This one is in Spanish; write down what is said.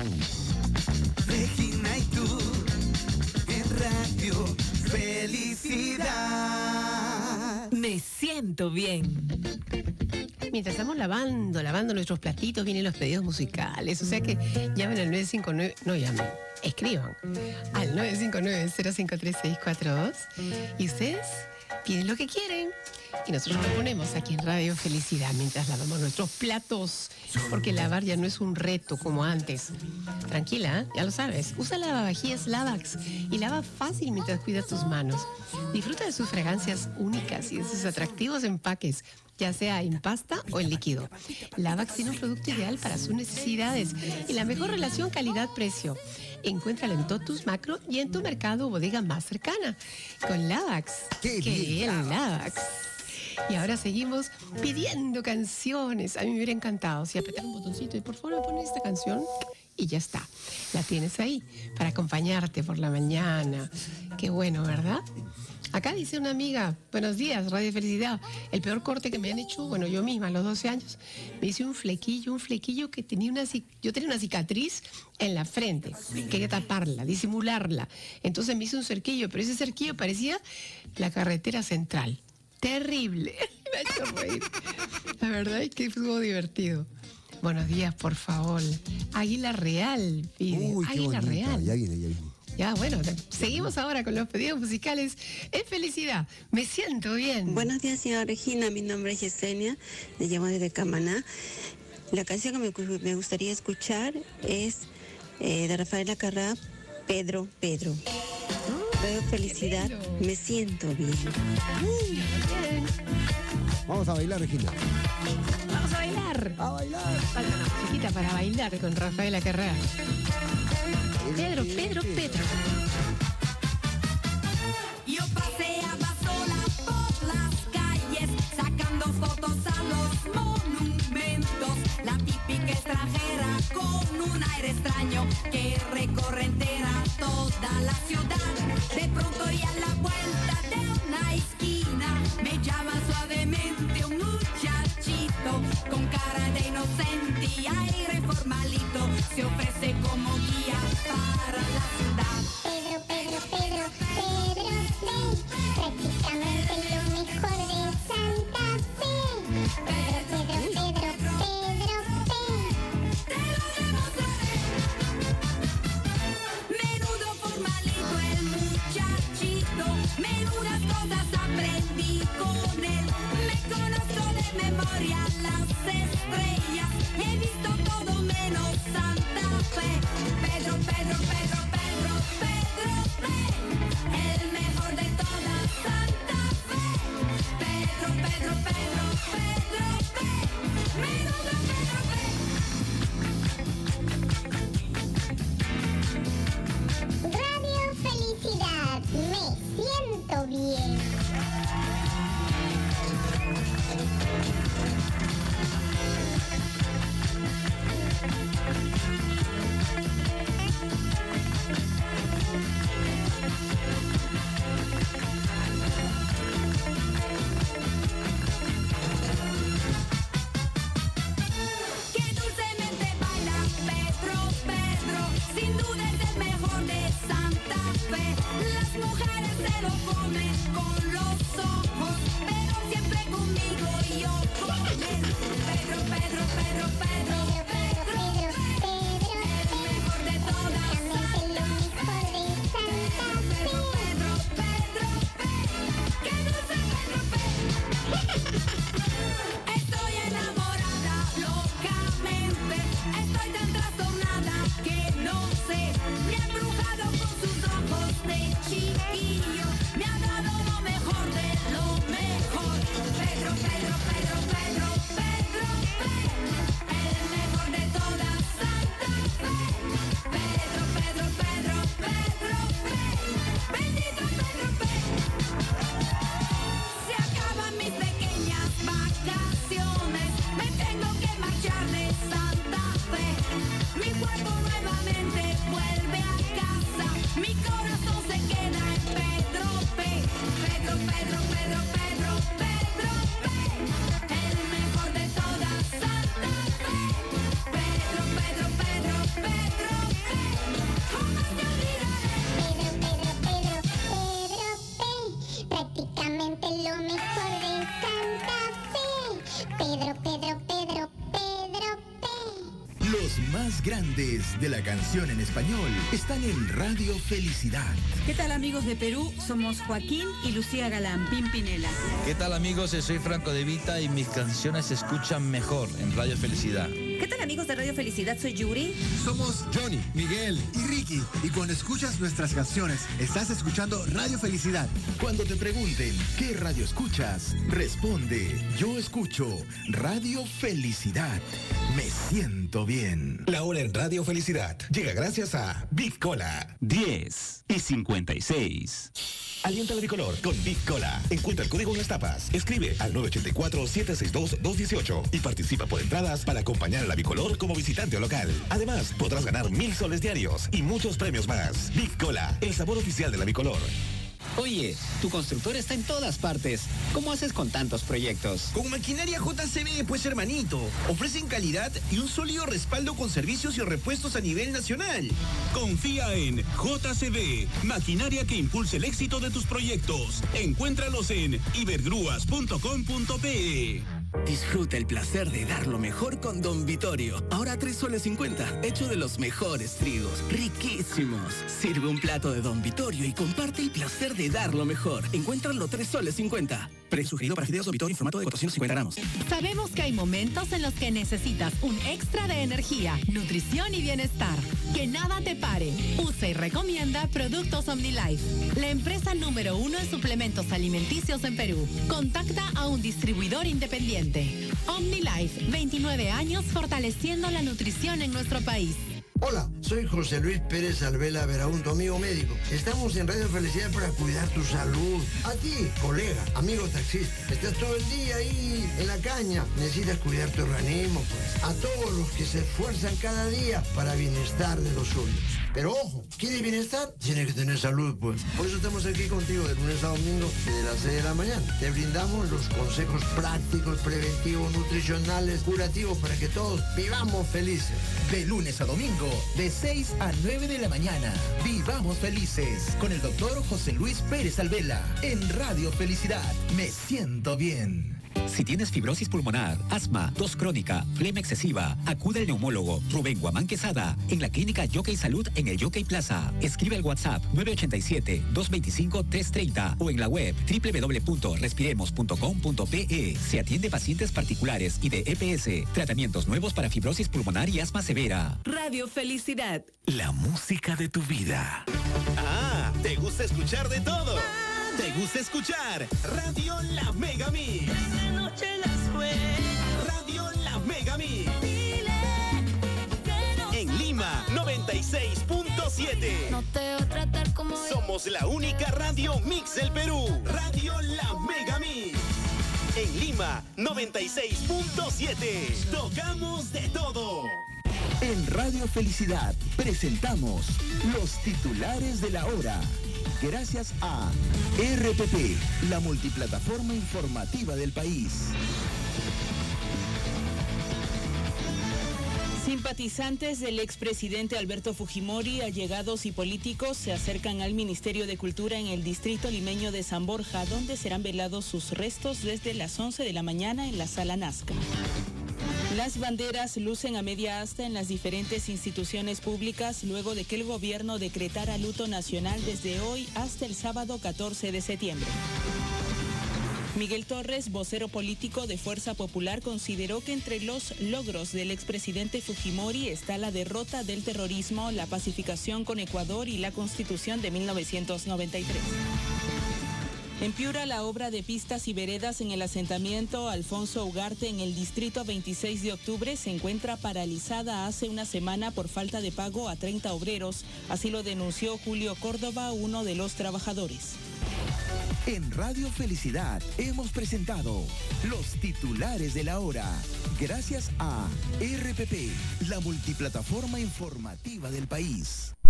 Regina y tú en Radio Felicidad. Me siento bien. Mientras estamos lavando nuestros platitos, vienen los pedidos musicales. O sea que llamen al 959, no llamen, escriban al 959-053-642 y ustedes piden lo que quieren. Y nosotros lo ponemos aquí en Radio Felicidad mientras lavamos nuestros platos. Porque lavar ya no es un reto como antes. Tranquila, ¿eh? Ya lo sabes. Usa lavavajillas Lavax y lava fácil mientras cuidas tus manos. Disfruta de sus fragancias únicas y de sus atractivos empaques, ya sea en pasta o en líquido. Lavax tiene un producto ideal para sus necesidades y la mejor relación calidad-precio. Encuéntralo en Totus Macro y en tu mercado o bodega más cercana. Con Lavax. ¡Qué bien, Lavax! Y ahora seguimos pidiendo canciones. A mí me hubiera encantado si apretar un botoncito y por favor me pones esta canción y ya está. La tienes ahí para acompañarte por la mañana. Qué bueno, ¿verdad? Acá dice una amiga, buenos días, Radio Felicidad. El peor corte que me han hecho, bueno, yo misma a los 12 años, me hice un flequillo que tenía yo tenía una cicatriz en la frente. Quería taparla, disimularla. Entonces me hice un cerquillo, pero ese cerquillo parecía la carretera central. Terrible. Me ha hecho reír. La verdad es que estuvo divertido. Buenos días, por favor. Águila Real pide. Uy, Águila Real. Ya viene. Ya, bueno, seguimos ahora con los pedidos musicales. Es felicidad. Me siento bien. Buenos días, señora Regina. Mi nombre es Yesenia. Le llamo desde Camaná. La canción que me gustaría escuchar es de Rafael Acarrá, Pedro. Radio Felicidad. Me siento bien. Bien. Vamos a bailar, Regina. Vamos a bailar. A bailar. Falta una musiquita para bailar con Rafael Acarrá. Pedro. Yo paseaba sola por las calles, sacando fotos a los monumentos. La típica extranjera con un aire extraño que recorre entera toda la ciudad. De pronto y a la vuelta de una esquina me llama suavemente un muchachito con cara de inocente y aire formalito. Se ofrece como guía para la ciudad. Pedro, ven, prácticamente lo mejor de Santa Fe. Pedro, ven, te lo demostraré. Menudo formalito el muchachito, menudas cosas aprendí con él. Me conozco de memoria las estrellas y he visto todo menos Santa Fe. Pedro, el mejor de toda Santa Fe. Pedro, menudo Radio Felicidad, me siento bien. que dulcemente baila Pedro, sin duda es el mejor de Santa Fe. Las mujeres se lo comen con los ojos, pero siempre conmigo y yo con él. Pedro, el mejor de todas Santa Fe. Pedro, que dulce Pedro. Estoy enamorada locamente, estoy tan trastornada que no sé. Me ha embrujado con sus ojos de chiquillo, me ha dado lo mejor de lo mejor. Pedro, el mejor de toda Santa Fe. Pedro, bendito Pedro. Se acaban mis pequeñas vacaciones, me tengo que marchar de Santa Fe. Mi cuerpo nuevamente vuelve a casa, mi corazón se queda en Pedro P. Pedro P. grandes de la canción en español están en Radio Felicidad. ¿Qué tal, amigos de Perú? Somos Joaquín y Lucía Galán, Pimpinela. ¿Qué tal, amigos? Soy Franco De Vita y mis canciones se escuchan mejor en Radio Felicidad. ¿Qué tal, amigos de Radio Felicidad? Soy Yuri. Somos Johnny, Miguel y Ricky. Y cuando escuchas nuestras canciones, estás escuchando Radio Felicidad. Cuando te pregunten qué radio escuchas, responde: yo escucho Radio Felicidad. Me siento bien. La hora en Radio Felicidad llega gracias a Big Cola. 10:56. Alienta la bicolor con Big Cola. Encuentra el código en las tapas. Escribe al 984-762-218 y participa por entradas para acompañar a la bicolor como visitante local. Además, podrás ganar 1,000 soles diarios y muchos premios más. Big Cola, el sabor oficial de la bicolor. Oye, tu constructor está en todas partes. ¿Cómo haces con tantos proyectos? Con Maquinaria JCB, pues, hermanito. Ofrecen calidad y un sólido respaldo con servicios y repuestos a nivel nacional. Confía en JCB, maquinaria que impulse el éxito de tus proyectos. Encuéntralos en ibergrúas.com.pe. Disfruta el placer de dar lo mejor con Don Vittorio. Ahora 3 soles 50, hecho de los mejores trigos, riquísimos. Sirve un plato de Don Vittorio y comparte el placer de dar lo mejor. Encuéntralo 3 soles 50. Presugerido para fideos Don Vittorio en formato de 450 gramos. Sabemos que hay momentos en los que necesitas un extra de energía, nutrición y bienestar. Que nada te pare. Usa y recomienda Productos OmniLife, la empresa número 1 en suplementos alimenticios en Perú. Contacta a un distribuidor independiente. OmniLife, 29 años fortaleciendo la nutrición en nuestro país. Hola, soy José Luis Pérez Alvela Veraún, tu amigo médico. Estamos en Radio Felicidad para cuidar tu salud. A ti, colega, amigo taxista, estás todo el día ahí en la caña. Necesitas cuidar tu organismo, pues. A todos los que se esfuerzan cada día para bienestar de los suyos. Pero ojo, ¿quieres bienestar? Tienes que tener salud, pues. Por eso estamos aquí contigo de lunes a domingo desde las 6 de la mañana. Te brindamos los consejos prácticos, preventivos, nutricionales, curativos para que todos vivamos felices. De lunes a domingo, de 6 a 9 de la mañana. Vivamos felices con el doctor José Luis Pérez Alvela en Radio Felicidad. Me siento bien. Si tienes fibrosis pulmonar, asma, tos crónica, flema excesiva, acude al neumólogo Rubén Guamán Quesada en la clínica Jockey Salud en el Jockey Plaza. Escribe al WhatsApp 987-225-330 o en la web www.respiremos.com.pe. Se atiende pacientes particulares y de EPS. Tratamientos nuevos para fibrosis pulmonar y asma severa. Radio Felicidad. La música de tu vida. Ah, ¿te gusta escuchar de todo? ¿Te gusta escuchar Radio La Mega Mix? Esta noche las juego. Radio La Mega Mix. Dile que no. En Lima, 96.7. No te voy a tratar como Somos la única radio mix del Perú. Radio La Mega Mix. En Lima, 96.7. Tocamos de todo. En Radio Felicidad presentamos los titulares de la hora. Gracias a RPP, la multiplataforma informativa del país. Simpatizantes del expresidente Alberto Fujimori, allegados y políticos se acercan al Ministerio de Cultura en el distrito limeño de San Borja, donde serán velados sus restos desde las 11 de la mañana en la Sala Nazca. Las banderas lucen a media asta en las diferentes instituciones públicas luego de que el gobierno decretara luto nacional desde hoy hasta el sábado 14 de septiembre. Miguel Torres, vocero político de Fuerza Popular, consideró que entre los logros del expresidente Fujimori está la derrota del terrorismo, la pacificación con Ecuador y la Constitución de 1993. En Piura, la obra de pistas y veredas en el asentamiento Alfonso Ugarte en el distrito 26 de octubre se encuentra paralizada hace una semana por falta de pago a 30 obreros. Así lo denunció Julio Córdoba, uno de los trabajadores. En Radio Felicidad hemos presentado los titulares de la hora. Gracias a RPP, la multiplataforma informativa del país.